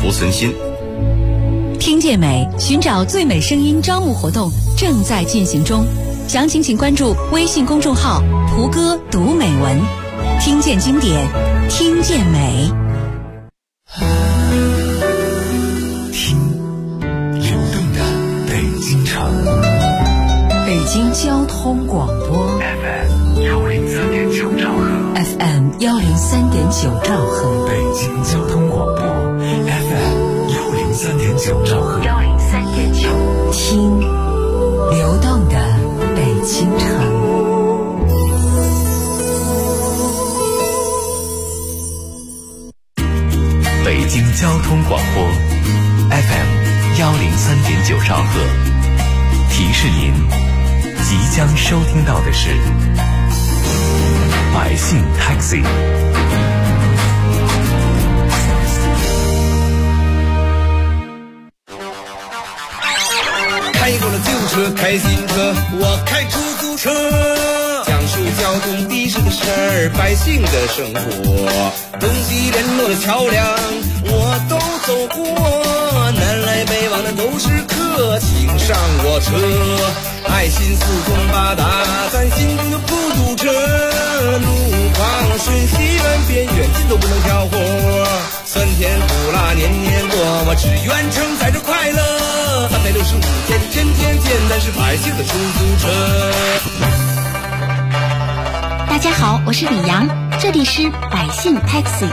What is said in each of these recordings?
不顺心。 听见美，寻找最美声音招募活动正在进行中，详情请关注微信公众号胡歌读美文，听见经典，听见美。 听流动的北京城， 北京交通广播 FM 103.9兆赫， FM 103.9兆赫， 北京交通广播 FM 103.9兆赫， 听流动的北京城。 北京交通广播 FM 103.9兆赫，提示您即将收听到的是百姓 Taxi。 开过了旧车，开新车，我开出租车，讲述交通的士的事儿，百姓的生活，东西联络的桥梁我都走过，南来北往的都是客，请上我车，爱心四通八达，咱心中就不堵车，路旁瞬息万变，远近都不能挑活，酸甜苦辣年年过，我只愿承载着快乐，365天天天见，咱是百姓的出租车。 大家好，我是李阳，这里是百姓 Taxi。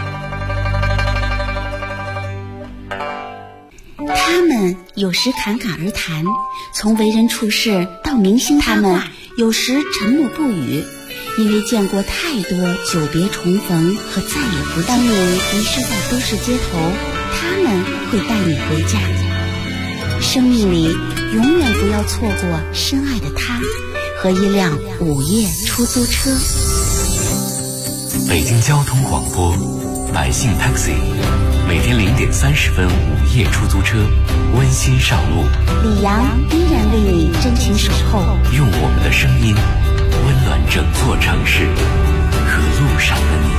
他们有时侃侃而谈，从为人处事到明星他们有时沉默不语，因为见过太多久别重逢和再也不见。当你迷失在都市街头，他们会带你回家。生命里永远不要错过深爱的他和一辆午夜出租车。 北京交通广播百姓 Taxi， 每天0点30分午夜出租车温馨上路， 李阳依然为你真情守候， 用我们的声音温暖整座城市和路上的你。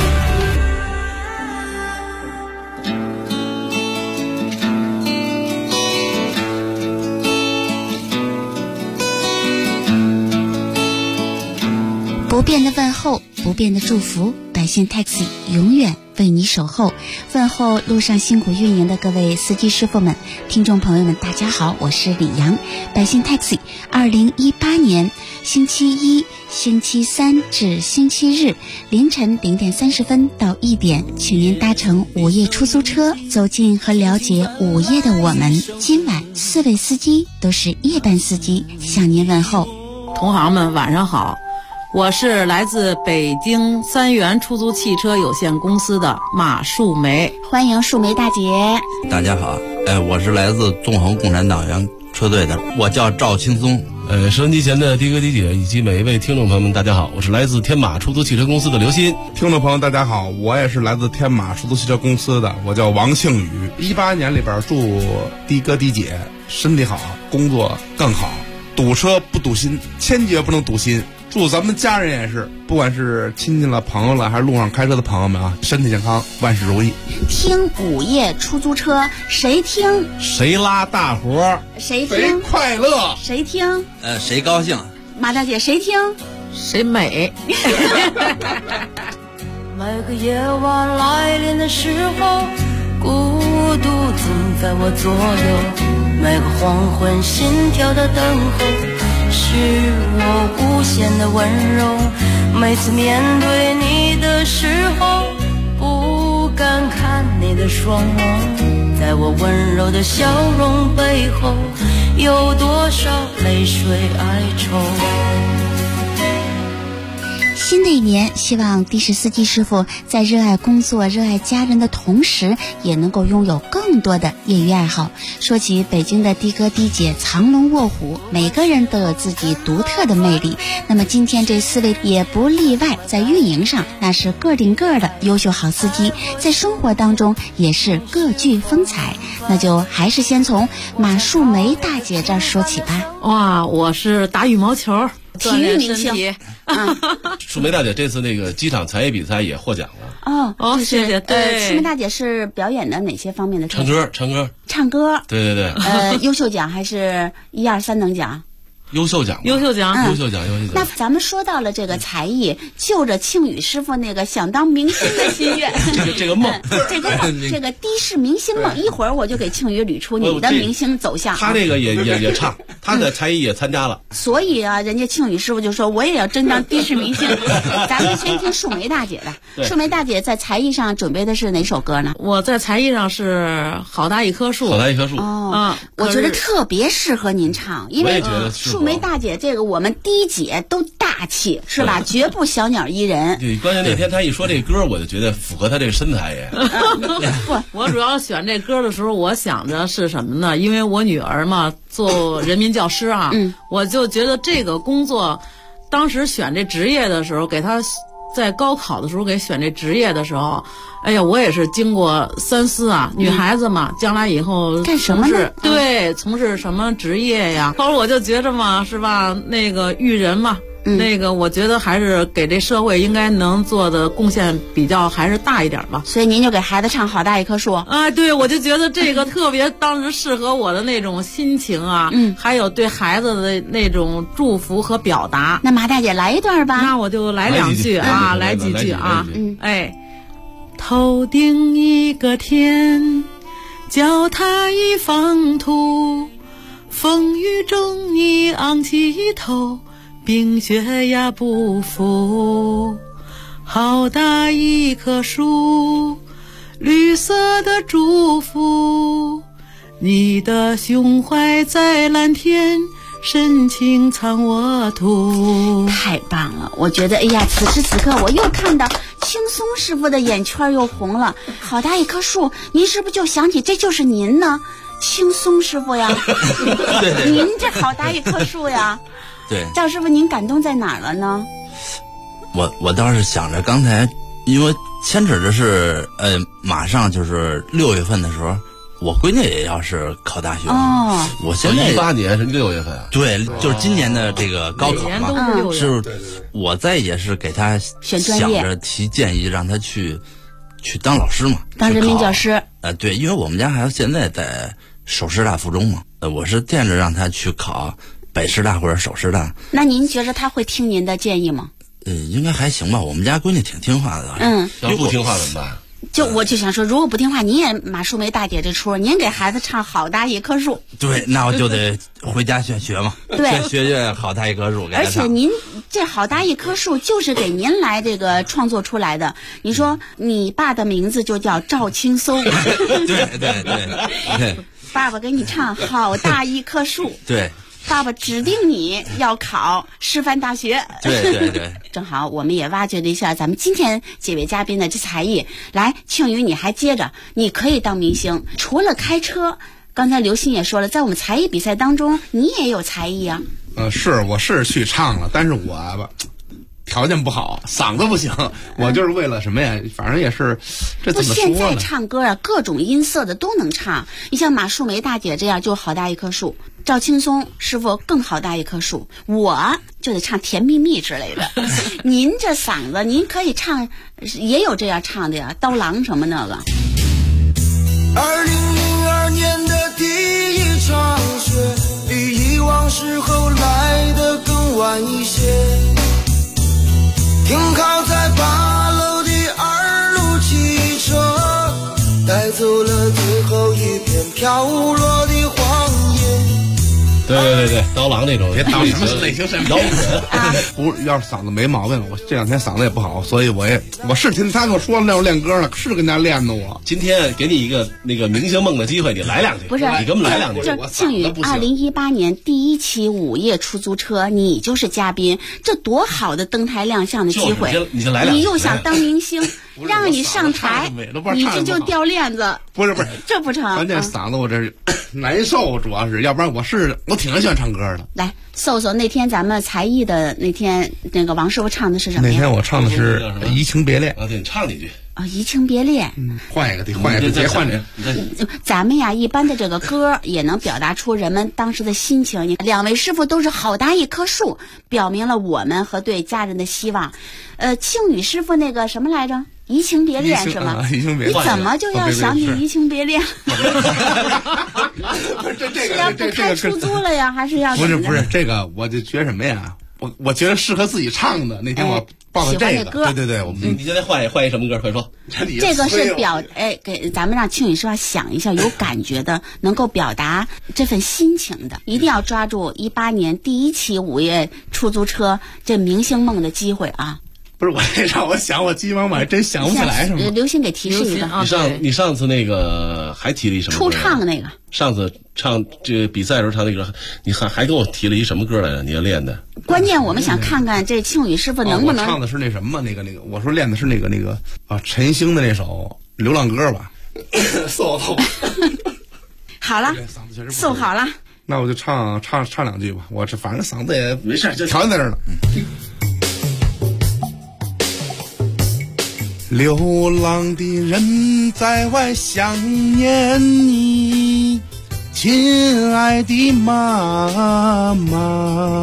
不变的问候，不变的祝福，百姓 Taxi 永远为你守候。问候路上辛苦运营的各位司机师傅们，听众朋友们，大家好，我是李阳。百姓 Taxi 2018年星期一、星期三至星期日凌晨0点30分到1点，请您搭乘午夜出租车，走进和了解午夜的我们。今晚4位司机都是夜班司机，向您问候。 同行们晚上好，我是来自北京3元出租汽车有限公司的马树梅， 欢迎树梅大姐。 大家好，我是来自纵横共产党员车队的，我叫赵青松。 收音机前的的哥的姐以及每一位听众朋友们，大家好，我是来自天马出租汽车公司的刘鑫。 听众朋友大家好，我也是来自天马出租汽车公司的，我叫王庆宇。18年里边祝的哥的姐身体好，工作更好，堵车不堵心，千劫不能堵心。祝咱们家人也是，不管是亲戚了、朋友了，还是路上开车的朋友们啊，身体健康，万事如意。 听午夜出租车，谁听谁拉大活， 谁听谁快乐， 谁听谁高兴？ 马大姐谁听谁美。 每个夜晚来临的时候，孤独总在我左右，每个黄昏心跳的等候，是我无限的温柔。每次面对你的时候，不敢看你的双眸，在我温柔的笑容背后，有多少泪水哀愁。 新的一年，希望的士司机师傅在热爱工作、热爱家人的同时，也能够拥有更多的业余爱好。说起北京的的哥的姐藏龙卧虎，每个人都有自己独特的魅力。那么今天这4位也不例外，在运营上那是个顶个的优秀好司机，在生活当中也是各具风采。那就还是先从马树梅大姐这儿说起吧。 哇，我是打羽毛球， 体育明星。 树梅大姐这次那个机场才艺比赛也获奖了。 哦，谢谢。对， 树梅大姐是表演的哪些方面的？ 唱歌。对对对。 优秀奖还是1、2、3等奖？ 优秀奖。 那咱们说到了这个才艺，就着庆宇师傅那个想当明星的心愿， 这个梦， 这个的士明星梦，一会儿我就给庆宇捋出你的明星走向。 他这个也唱，他的才艺也参加了。 所以啊，人家庆宇师傅就说我也要真当的士明星。咱们先听树梅大姐的。树梅大姐在才艺上准备的是哪首歌呢？ 我在才艺上是好大一棵树。 我觉得特别适合您唱，因为树梅大姐这个我们第1姐都大气是吧？绝不小鸟依人。 对，关键那天她一说这歌，我就觉得符合她这个身材也。 我主要选这歌的时候，我想着是什么呢？因为我女儿嘛做人民教师啊，我就觉得这个工作，当时选这职业的时候，给她在高考的时候给选这职业的时候，哎呀，我也是经过三思啊。女孩子嘛，将来以后干什么呢？ 对，从事什么职业呀？后来我就觉着嘛，是吧？那个育人嘛。那个我觉得还是给这社会应该能做的贡献比较还是大一点吧。 所以您就给孩子唱好大一棵树啊。对，我就觉得这个特别当时适合我的那种心情啊，还有对孩子的那种祝福和表达。 那马大姐来一段吧。 那我就来2句啊，来几句啊。头顶一个天，脚踏一方土，风雨中你昂起头，冰雪呀不服，好大一棵树，绿色的祝福，你的胸怀在蓝天，深情藏我土。 太棒了，我觉得哎呀，此时此刻我又看到青松师傅的眼圈又红了。好大一棵树，您是不是就想起这就是您呢？青松师傅呀。对，您这好大一棵树呀。 对， 赵师傅，您感动在哪儿了呢？ 我倒是想着刚才，因为牵扯着是马上就是6月份的时候，我闺女也要是考大学。我现在 18年是6月份啊。 对，就是今年的这个高考嘛，是我在也是给她想着提建议，让她去当老师嘛， 当人民教师。 对，因为我们家孩子现在在首师大附中嘛，我是惦着让她去考北师大或者首师大。 那您觉得他会听您的建议吗？ 应该还行吧，我们家闺女挺听话的。 要不听话怎么办？ 我就想说，如果不听话，您也马树梅大姐这出，您给孩子唱好大一棵树。 对，那我就得回家学嘛。 对， 学好大一棵树。 而且您这好大一棵树就是给您来这个创作出来的。你说你爸的名字就叫赵青松。 对。 爸爸给你唱好大一棵树。 对。 爸爸指定你要考师范大学。 对。 正好我们也挖掘了一下咱们今天几位嘉宾的这才艺。来，庆宇，你还接着，你可以当明星。除了开车，刚才刘鑫也说了，在我们才艺比赛当中，你也有才艺啊。 我是去唱了，但是我吧条件不好，嗓子不行。我就是为了什么呀？反正也是，这怎么说呢？ 现在唱歌啊，各种音色的都能唱。你像马树梅大姐这样，就好大一棵树；赵青松师傅更好大一棵树。我就得唱《甜蜜蜜》之类的。您这嗓子，您可以唱，也有这样唱的呀，刀郎什么那个。 2002年的第一场雪，比以往时候来得更晚一些。停靠在8楼的2路汽车，带走了最后一片飘落的荒野。 对，刀郎那种， 别当什么类型神摇滚啊！不是，要是嗓子没毛病，我这2天嗓子也不好，所以我是听他跟我说了那种练歌了，是跟家练的我。 今天给你一个那个明星梦的机会，你来2句。 不是， 你给我们来2句。 这庆宇2018年第1期午夜出租车，你就是嘉宾，这多好的登台亮相的机会！ 你就来2句。 你又想当明星，让你上台，你这就掉链子。 不是， 这不成。 关键嗓子我这难受，主要是，要不然我挺喜欢唱歌的。 来，搜那天咱们才艺的那天，那个王师傅唱的是什么呀？ 那天我唱的是《移情别恋》 啊，对，你唱几句。 移情别恋。 换一个，别换这。 咱们呀，一般的这个歌也能表达出人们当时的心情。两位师傅都是好大一棵树，表明了我们和对家人的希望。庆宇师傅那个什么来着？移情别恋是吗？ 移情别恋。 你怎么就要想起移情别恋？ 这要不开出租了呀，还是要？ 不是这个，我就觉得什么呀？我觉得适合自己唱的。那天我报的这个，对， 你现在换一什么歌？快说。 这个是给咱们让庆宇师傅想一下，有感觉的，能够表达这份心情的，一定要抓住18年第一期午夜出租车这明星梦的机会啊！ 不是，我让我想，我急忙我还真想不起来什么。 刘星给提示一个。 你上次那个还提了一什么歌？ 初唱那个。 上次唱这比赛的时候唱那个，你还跟我提了一什么歌来着？你要练的。 关键我们想看看这庆宇师傅能不能。 我唱的是那什么那个，我说练的是那个陈星的那首《流浪歌》吧。送吧。 好了，送好了。 那我就唱2句吧。我这反正嗓子也没事，就调在这儿了。流浪的人在外想念你，亲爱的妈妈。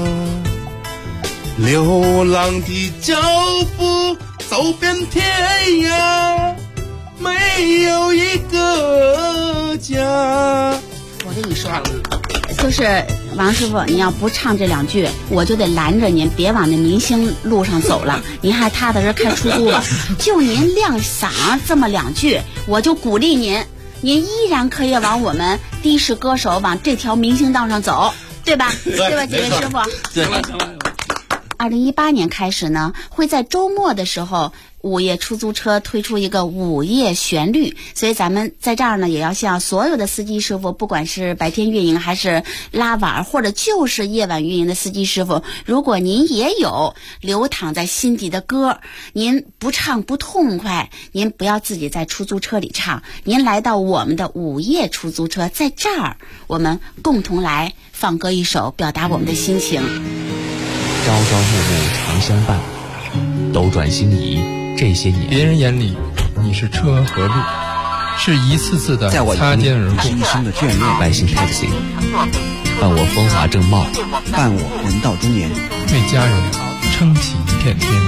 流浪的脚步走遍天涯，没有一个家。 我跟你说，就是王师傅，你要不唱这2句，我就得拦着您，别往那明星路上走了。您还踏踏实开出租吧。就您亮嗓这么2句，我就鼓励您，您依然可以往我们的士歌手往这条明星道上走，对吧？对吧，几位师傅？ 对。 2018年开始呢，会在周末的时候，午夜出租车推出一个午夜旋律，所以咱们在这儿呢，也要向所有的司机师傅，不管是白天运营还是拉晚，或者就是夜晚运营的司机师傅，如果您也有流淌在心底的歌，您不唱不痛快，您不要自己在出租车里唱，您来到我们的午夜出租车，在这儿我们共同来放歌一首，表达我们的心情。 朝朝暮暮常相伴，斗转星移这些年， 别人眼里你是车和路，是一次次的擦肩而过。 深深的眷恋，百姓 taxi， 伴我风华正茂，伴我人到中年， 为家人撑起一片天。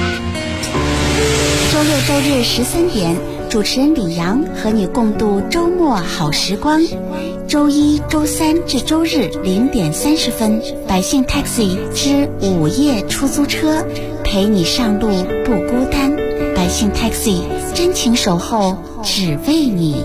周六周日13点，主持人李阳和你共度周末好时光。周一、周三至周日0点30分，百姓 taxi 之午夜出租车，陪你上路不孤单。百姓 taxi 真情守候，只为你。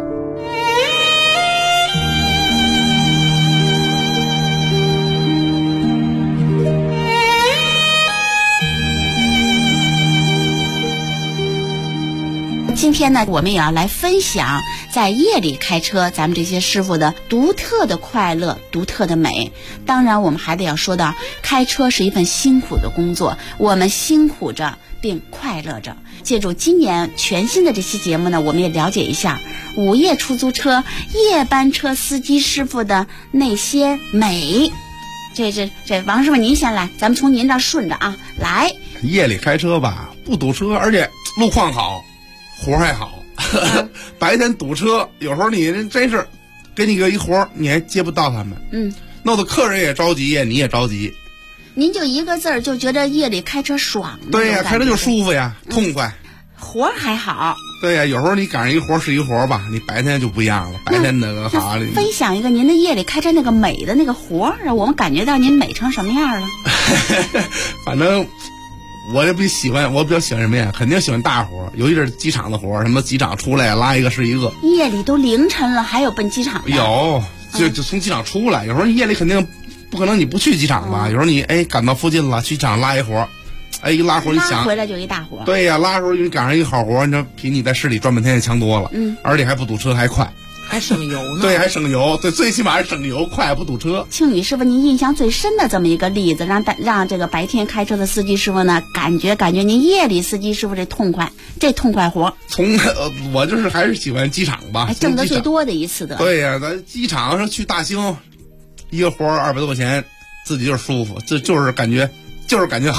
今天呢，我们也要来分享在夜里开车咱们这些师傅的独特的快乐、独特的美。当然我们还得要说到，开车是一份辛苦的工作，我们辛苦着并快乐着。借助今年全新的这期节目呢，我们也了解一下午夜出租车、夜班车司机师傅的那些美。这王师傅您先来，咱们从您这儿顺着啊来。 夜里开车吧，不堵车，而且路况好，活还好。白天堵车，有时候你真是给你个一活，你还接不到他们。弄得客人也着急呀，你也着急。 您就一个字儿就觉得夜里开车爽。 对呀，开车就舒服呀，痛快。 活还好。 对呀，有时候你赶上一活是一活吧，你白天就不一样了。白天那个好。 分享一个您的夜里开车那个美的那个活，让我们感觉到您美成什么样了。 反正。我比较喜欢什么呀？肯定喜欢大活，尤其是机场的活，什么机场出来拉一个是一个。 夜里都凌晨了，还有奔机场的？ 有，就从机场出来。有时候夜里肯定不可能你不去机场吧？有时候你赶到附近了，去机场拉一活，一拉活你想回来就一大活。 对呀，拉的时候你赶上一个好活，你说比你在市里转半天也强多了。而且还不堵车，还快。 还省油呢。 对，还省油。对，最起码是省油，快不堵车。 庆宇师傅，您印象最深的这么一个例子，让这个白天开车的司机师傅呢，感觉您夜里司机师傅这痛快活。 我就是还是喜欢机场吧， 挣得最多的一次的。 对呀，咱机场上去大兴，一个活200多块钱，自己就是舒服，这就是感觉好。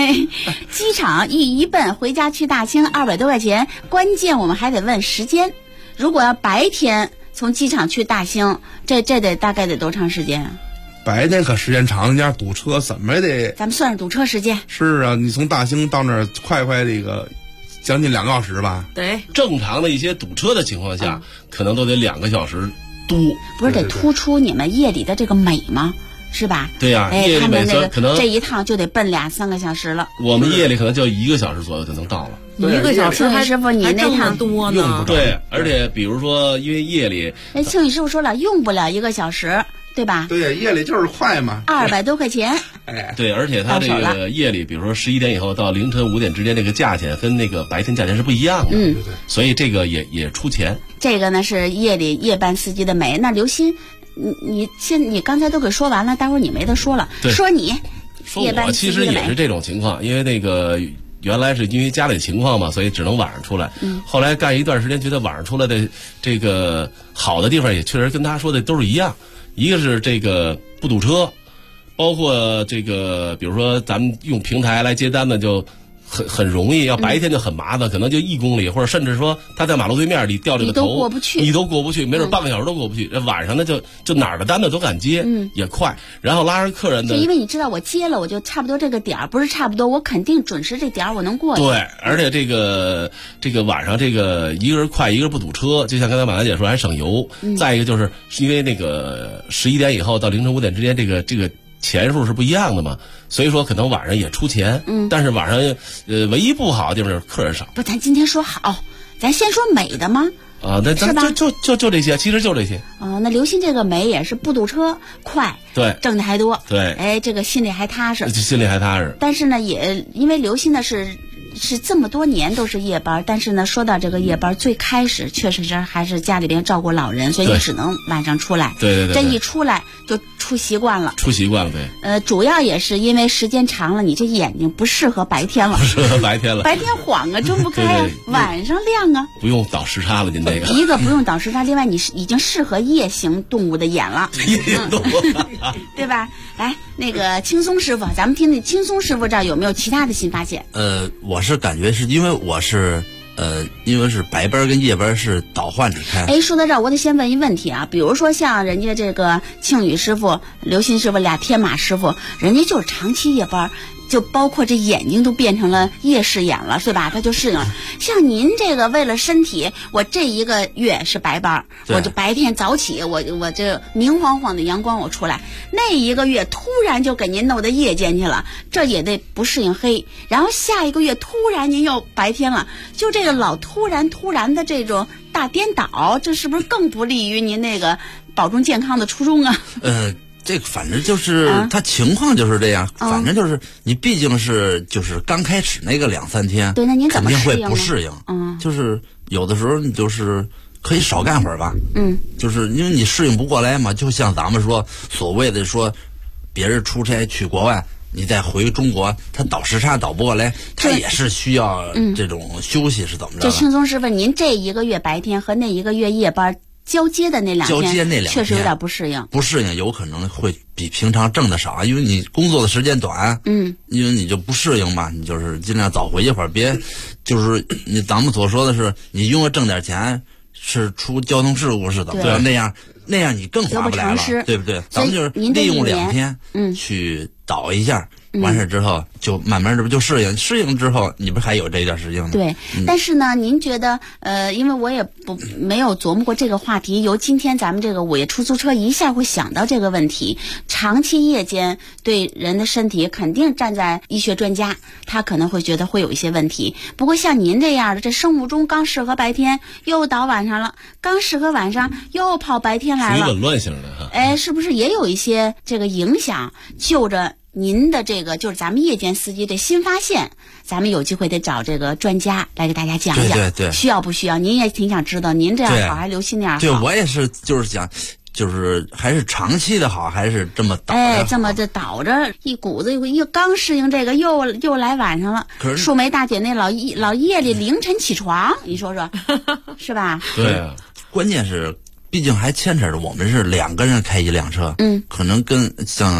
机场一奔回家去大清200多块钱，关键我们还得问时间。如果要白天从机场去大兴，这得大概得多长时间啊？ 白天可时间长，人家堵车怎么也得。 咱们算上堵车时间。 是啊，你从大兴到那儿快这个将近2个小时吧？ 对， 正常的一些堵车的情况下，可能都得2个小时多。 不是得突出你们夜里的这个美吗？是吧？ 对呀， 夜里美色可能这一趟就得奔2-3个小时了。 我们夜里可能就1个小时左右就能到了。 1个小时还师傅，你那趟多呢？ 对，而且比如说，因为夜里， 庆宇师傅说了，用不了1个小时，对吧？ 对呀，夜里就是快嘛。 200多块钱。 对，而且它这个夜里，比如说11点以后到凌晨5点之间，这个价钱跟那个白天价钱是不一样的。 对， 所以这个也出钱。 这个呢是夜班司机的美。那刘鑫，你刚才都给说完了，待会儿你没得说了。说我其实也是这种情况，因为那个原来是因为家里情况嘛，所以只能晚上出来。后来干一段时间，觉得晚上出来的这个好的地方也确实跟他说的都是一样，一个是这个不堵车，包括这个比如说咱们用平台来接单的就很容易，要白天就很麻烦，可能就1公里，或者甚至说他在马路对面，你掉这个头，你都过不去，没准半个小时都过不去。晚上呢就哪儿的单子都敢接，也快，然后拉上客人的。 就因为你知道我接了，我就差不多这个点儿，不是差不多，我肯定准时这点儿我能过去。 对，而且这个晚上这个一个人快，一个人不堵车，就像刚才马兰姐说还省油。再一个就是因为那个11点以后到凌晨5点之间，这个钱数是不一样的嘛，所以说可能晚上也出钱，但是晚上唯一不好的地方就是客人少。 不，咱今天说好，咱先说美的吗？ 啊，那咱就这些，其实就这些。 那刘鑫这个美也是不堵车，快， 对， 挣的还多， 对， 这个心里还踏实， 心里还踏实。 但是呢，也因为刘鑫呢是这么多年都是夜班，但是呢，说到这个夜班，最开始确实是还是家里边照顾老人，所以你只能晚上出来。 对， 这一出来就出习惯了。 对。 主要也是因为时间长了，你这眼睛不适合白天了。 不适合白天了。 白天晃啊，睁不开啊，晚上亮啊。 不用倒时差了，您这个。 一个不用倒时差，另外你已经适合夜行动物的眼了。 夜行动物。 对吧？来，那个青松师傅，咱们听听青松师傅这儿有没有其他的新发现？ 我是感觉是因为我是因为是白班跟夜班是倒换着开。 说到这儿，我得先问一问题啊，比如说像人家这个庆宇师傅、刘鑫师傅俩天马师傅，人家就是长期夜班。就包括这眼睛都变成了夜视眼了，是吧？他就适应了。像您这个为了身体，我这1个月是白班，我就白天早起，我这明晃晃的阳光我出来，那1个月突然就给您弄到夜间去了，这也得不适应黑。然后下1个月突然您又白天了，就这个老突然的这种大颠倒，这是不是更不利于您那个保重健康的初衷啊？ 这个反正就是他情况就是这样，反正就是你毕竟是就是刚开始那个2-3天， 对，那您怎么肯定会不适应。就是有的时候你就是可以少干会儿吧，就是因为你适应不过来嘛。就像咱们说所谓的说，别人出差去国外，你再回中国，他倒时差倒不过来，他也是需要这种休息，是怎么着？ 这青松师傅，您这1个月白天和那1个月夜班。交接的那2天确实有点不适应， 有可能会比平常挣的少，因为你工作的时间短，因为你就不适应嘛，你就是尽量早回一会儿，别就是咱们所说的是你用了挣点钱是出交通事故是怎么着，那样你更划不来了，对不对？咱们就是利用2天去倒一下。完事之后就慢慢这不就适应之后你不还有这段时间吗？ 对，但是呢，您觉得因为我也没有琢磨过这个话题，由今天咱们这个午夜出租车一下会想到这个问题。长期夜间对人的身体肯定站在医学专家，他可能会觉得会有一些问题。不过像您这样的，这生物钟刚适合白天又倒晚上了，刚适合晚上又跑白天来了， 紊乱型的哈。 是不是也有一些这个影响？就着您的这个就是咱们夜间司机的新发现，咱们有机会得找这个专家来给大家讲讲， 对， 需要不需要？您也挺想知道，您这样好还是刘鑫那样好？ 对，我也是，就是想，就是还是长期的好，还是这么倒着好？ 这么这倒着一股子，又刚适应这个，又来晚上了。 可是树梅大姐那老夜里凌晨起床，你说说，是吧？ 对啊， 关键是，毕竟还牵扯着我们是2个人开1辆车，可能跟像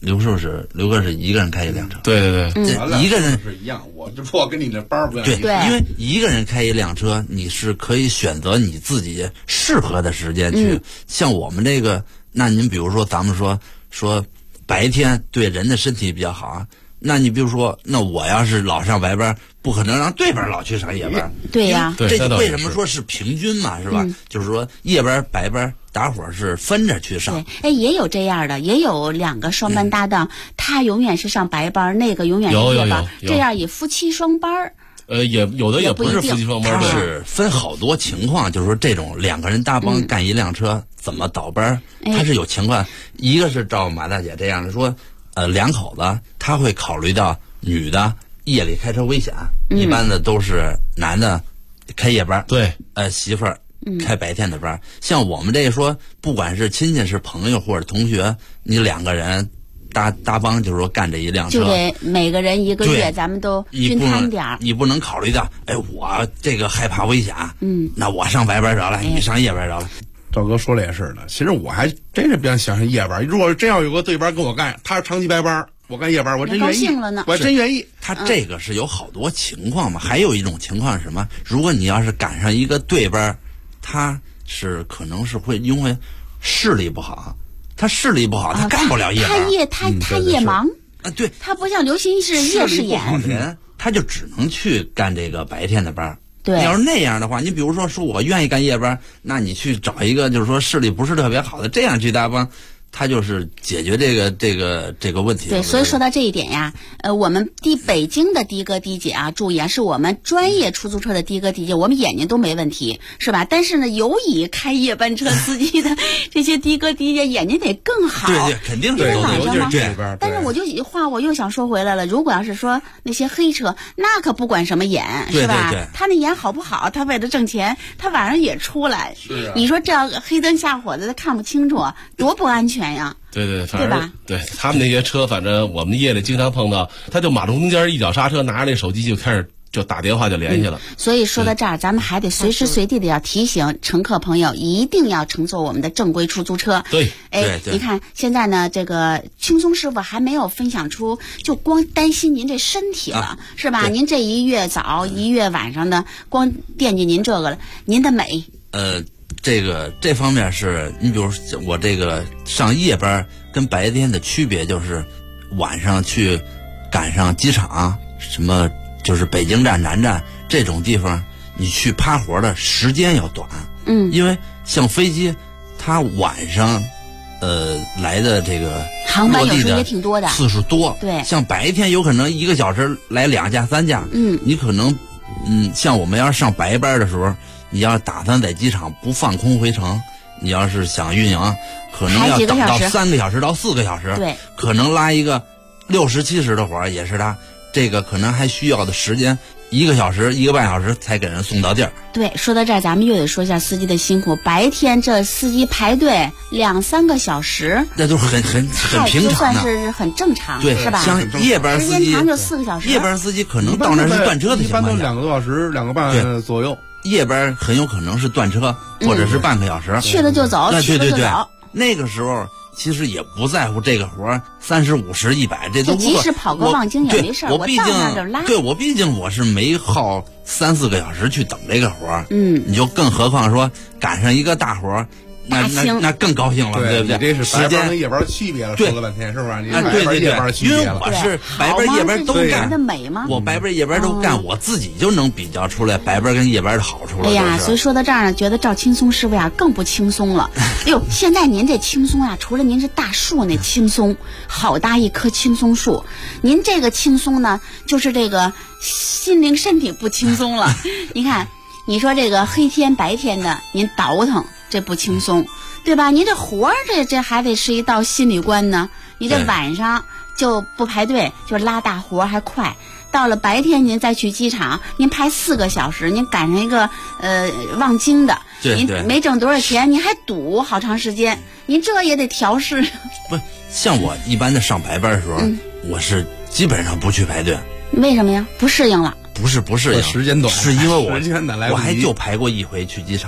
刘哥是一个人开一辆车。 对对对， 一个人是一样，我这不跟你那班不一样。 对，因为一个人开一辆车，你是可以选择你自己适合的时间去。像我们这个，那您比如说咱们说白天对人的身体比较好啊。那你比如说，那我要是老上白班，不可能让对班老去上夜班。 对呀， 这为什么说是平均嘛，是吧？就是说夜班白班大伙儿是分着去上。 对，也有这样的，也有2个双班搭档，他永远是上白班，那个永远是夜班，这样也夫妻双班。 也有的也不是夫妻双班， 它是分好多情况，就是说这种2个人搭帮干一辆车，怎么倒班，它是有情况。一个是照马大姐这样的说。2口子他会考虑到女的夜里开车危险，一般的都是男的开夜班， 对， 媳妇儿开白天的班。像我们这说，不管是亲戚是朋友或者同学，你2个人搭帮，就是说干这一辆车， 就得每个人1个月咱们都均摊点儿。 你不能考虑到，我这个害怕危险，那我上白班得了，你上夜班得了。 赵哥说的也是的，其实我还真是比较想上夜班。如果真要有个对班跟我干，他是长期白班，我干夜班，我真愿意。 高兴了呢， 我真愿意。 他这个是有好多情况嘛，还有一种情况是什么？如果你要是赶上一个对班，他是可能是会因为视力不好，他干不了夜班。 他夜盲啊，对， 他不像刘鑫是夜视眼的人，他就只能去干这个白天的班。 对， 你要是那样的话，你比如说我愿意干夜班，那你去找一个就是说视力不是特别好的，这样去搭帮，他就是解决这个问题。 对，所以说到这一点呀，我们北京的的哥的姐啊，注意啊，是我们专业出租车的的哥的姐，我们眼睛都没问题，是吧？但是呢，尤以开夜班车司机的这些的哥的姐眼睛得更好。 对，肯定是晚上吗？ 对。 但是我又想说回来了，如果要是说那些黑车，那可不管什么眼，是吧？ 对， 他那眼好不好，他为了挣钱，他晚上也出来。 是啊。 你说这样黑灯瞎火的，他看不清楚，多不安全呀！ 对，反正对他们那些车，反正我们夜里经常碰到，他就马路中间一脚刹车，拿着那手机就开始就打电话就联系了。 所以说到这儿，咱们还得随时随地的要提醒乘客朋友，一定要乘坐我们的正规出租车。 对， 你看现在呢，这个轻松师傅还没有分享出，就光担心您这身体了，是吧？您这1月早1月晚上的，光惦记您这个了，您的美。 这方面是你比如我这个上夜班跟白天的区别就是晚上去赶上机场什么就是北京站南站这种地方，你去趴活的时间要短。因为像飞机它晚上来的这个航班有时候也挺多的， 次数多。 对， 像白天有可能1个小时来2架3架。你可能像我们要是上白班的时候，你要打算在机场不放空回程，你要是想运营，可能要等到3个小时到4个小时。 对， 可能拉一个60、70的活也是他这个可能还需要的时间1个小时1个半小时才给人送到地儿。 对，说到这儿，咱们又得说一下司机的辛苦。白天这司机排队2、3个小时， 那都是很平常的， 算是很正常， 对， 是吧？ 像夜班司机， 时间长就4个小时。 夜班司机可能到那是断车的情况下， 一般都2个多小时2个半左右。 夜班很有可能是断车，或者是半个小时， 去了就走，去了就走。 那个时候其实也不在乎这个活30、50、100，这都不即使跑个望京也没事， 我毕竟到那就拉。 对，我毕竟我是没耗3、4个小时去等这个活你就更何况说赶上一个大活那更高兴了，对不对？ 这是白班跟夜班区别了，说了半天是不是？你白班夜班区别了， 因为我是白班夜班都干的美吗？ 我白班夜班都干，我自己就能比较出来白班跟夜班的好处了。 哎呀，所以说到这儿呢，觉得赵青松师傅呀更不轻松了。哎呦，现在您这青松呀，除了您是大树那青松，好大一棵青松树，您这个青松呢，就是这个心灵身体不轻松了。你看，你说这个黑天白天的，您倒腾。这不轻松，对吧？您这活儿这还得是一道心理关呢。你这晚上就不排队，就拉大活还快。到了白天您再去机场，您排4个小时，您赶上一个望京的，您没挣多少钱，您还堵好长时间，您这也得调试。 不像我一般的上白班的时候，我是基本上不去排队。 为什么呀？不适应了。 不是不适应， 时间短， 是因为我还就排过1回去机场，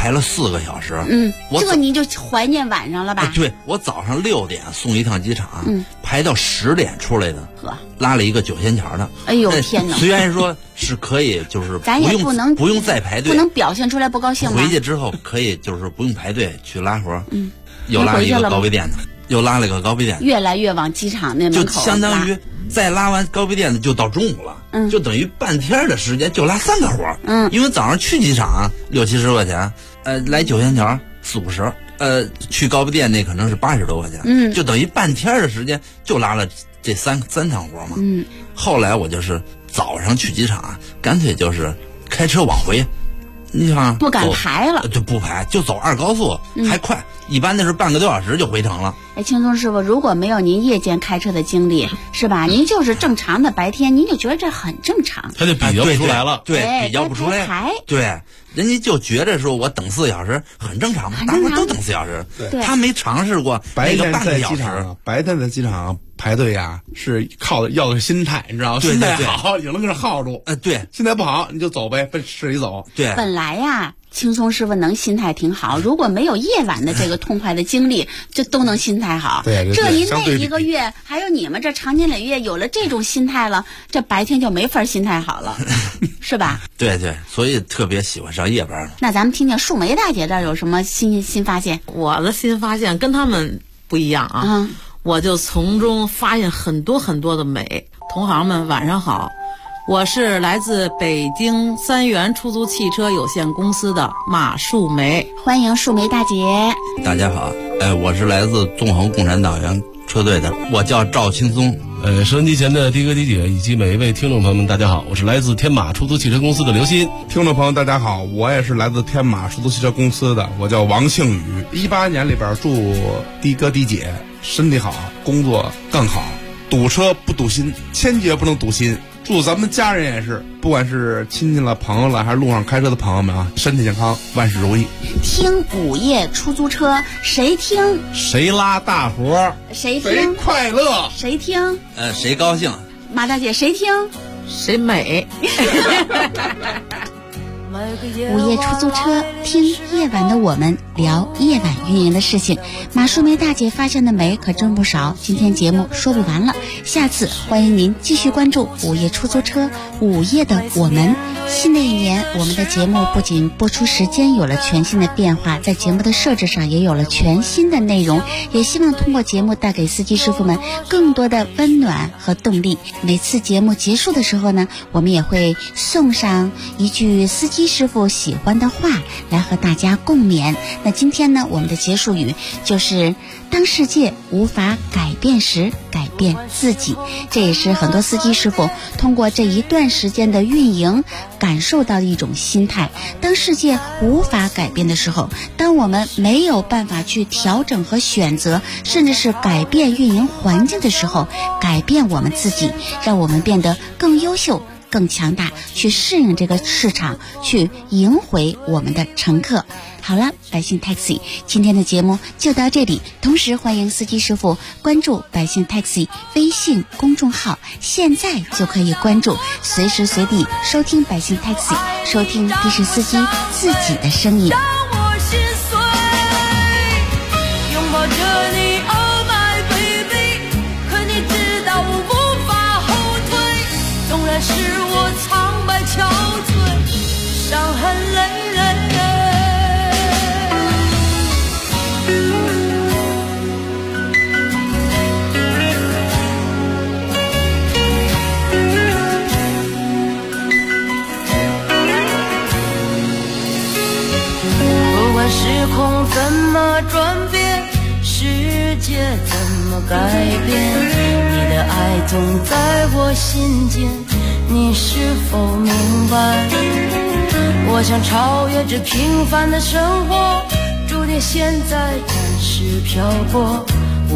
排了4个小时。 这个你就怀念晚上了吧？ 对，我早上6点送一趟机场，排到10点出来的，拉了一个9仙桥的。 哎呦天哪！ 虽然说是可以，就是咱也不用再排队， 不能表现出来不高兴吧。 回去之后可以就是不用排队去拉活。又拉了一个高碑店的，又拉了个高碑店的， 越来越往机场那门口就相当于再拉完高碑店的就到中午了，就等于半天的时间就拉3个活。因为早上去机场60-70块钱，来9仙桥40-50，去高碑店那可能是80多块钱，就等于半天的时间就拉了这三趟活嘛。后来我就是早上去机场干脆就是开车往回。你看， 不敢排了， 就不排，就走2高速，还快，一般的是半个多小时就回城了。 青松师傅，如果没有您夜间开车的经历，是吧？您就是正常的白天，您就觉得这很正常， 他就比较不出来了， 对，比较不出来，对，人家就觉得说我等4小时很正常嘛，大伙都等4小时，他没尝试过那个半个小时。 白天在机场排队是要的是心态，你知道吗？心态好，有那个耗住。 对， 心态不好你就走呗，奔市里走。 对， 本来青松师傅能心态挺好，如果没有夜晚的这个痛快的经历，这都能心态好。 对， 这一个月，还有你们这长年累月有了这种心态了，这白天就没法心态好了，是吧？ 对，所以特别喜欢上夜班。 那咱们听听树梅大姐这儿有什么新发现？ 我的新发现跟他们不一样啊。我就从中发现很多很多的美。同行们晚上好，我是来自北京3元出租汽车有限公司的马树梅， 欢迎树梅大姐。 大家好，我是来自纵横共产党员车队的，我叫赵青松。 收音机前的的哥的姐以及每一位听众朋友们，大家好，我是来自天马出租汽车公司的刘鑫。 听众朋友大家好，我也是来自天马出租汽车公司的，我叫王庆宇。18年里边祝的哥的姐身体好，工作更好，堵车不堵心，千决不能堵心。祝咱们家人也是，不管是亲戚了、朋友了，还是路上开车的朋友们身体健康，万事如意。 听午夜出租车，谁听谁拉大活， 谁听快乐， 谁听谁高兴。 马大姐，谁听谁美。 午夜出租车，听夜晚的我们聊夜晚运营的事情。马树梅大姐发现的美可真不少，今天节目说不完了，下次欢迎您继续关注午夜出租车，午夜的我们。新的一年，我们的节目不仅播出时间有了全新的变化，在节目的设置上也有了全新的内容，也希望通过节目带给司机师傅们更多的温暖和动力。每次节目结束的时候呢，我们也会送上一句司机师傅喜欢的话来和大家共勉。那今天呢，我们的结束语就是当世界无法改变时，改变自己。这也是很多司机师傅通过这一段时间的运营感受到的一种心态。当世界无法改变的时候，当我们没有办法去调整和选择，甚至是改变运营环境的时候，改变我们自己，让我们变得更优秀更强大，去适应这个市场，去赢回我们的乘客。好了，百姓 Taxi 今天的节目就到这里，同时欢迎司机师傅关注百姓 Taxi 微信公众号，现在就可以关注，随时随地收听百姓 Taxi， 收听的是司机自己的声音。 让我心碎，拥抱着你 Oh my baby， 可你知道我无法后退，纵然是我苍白憔悴，伤痕累累。不管时空怎么转变，世界怎么改变，你的爱总在我心间，你是否明白？我想超越这平凡的生活，注定现在暂时漂泊，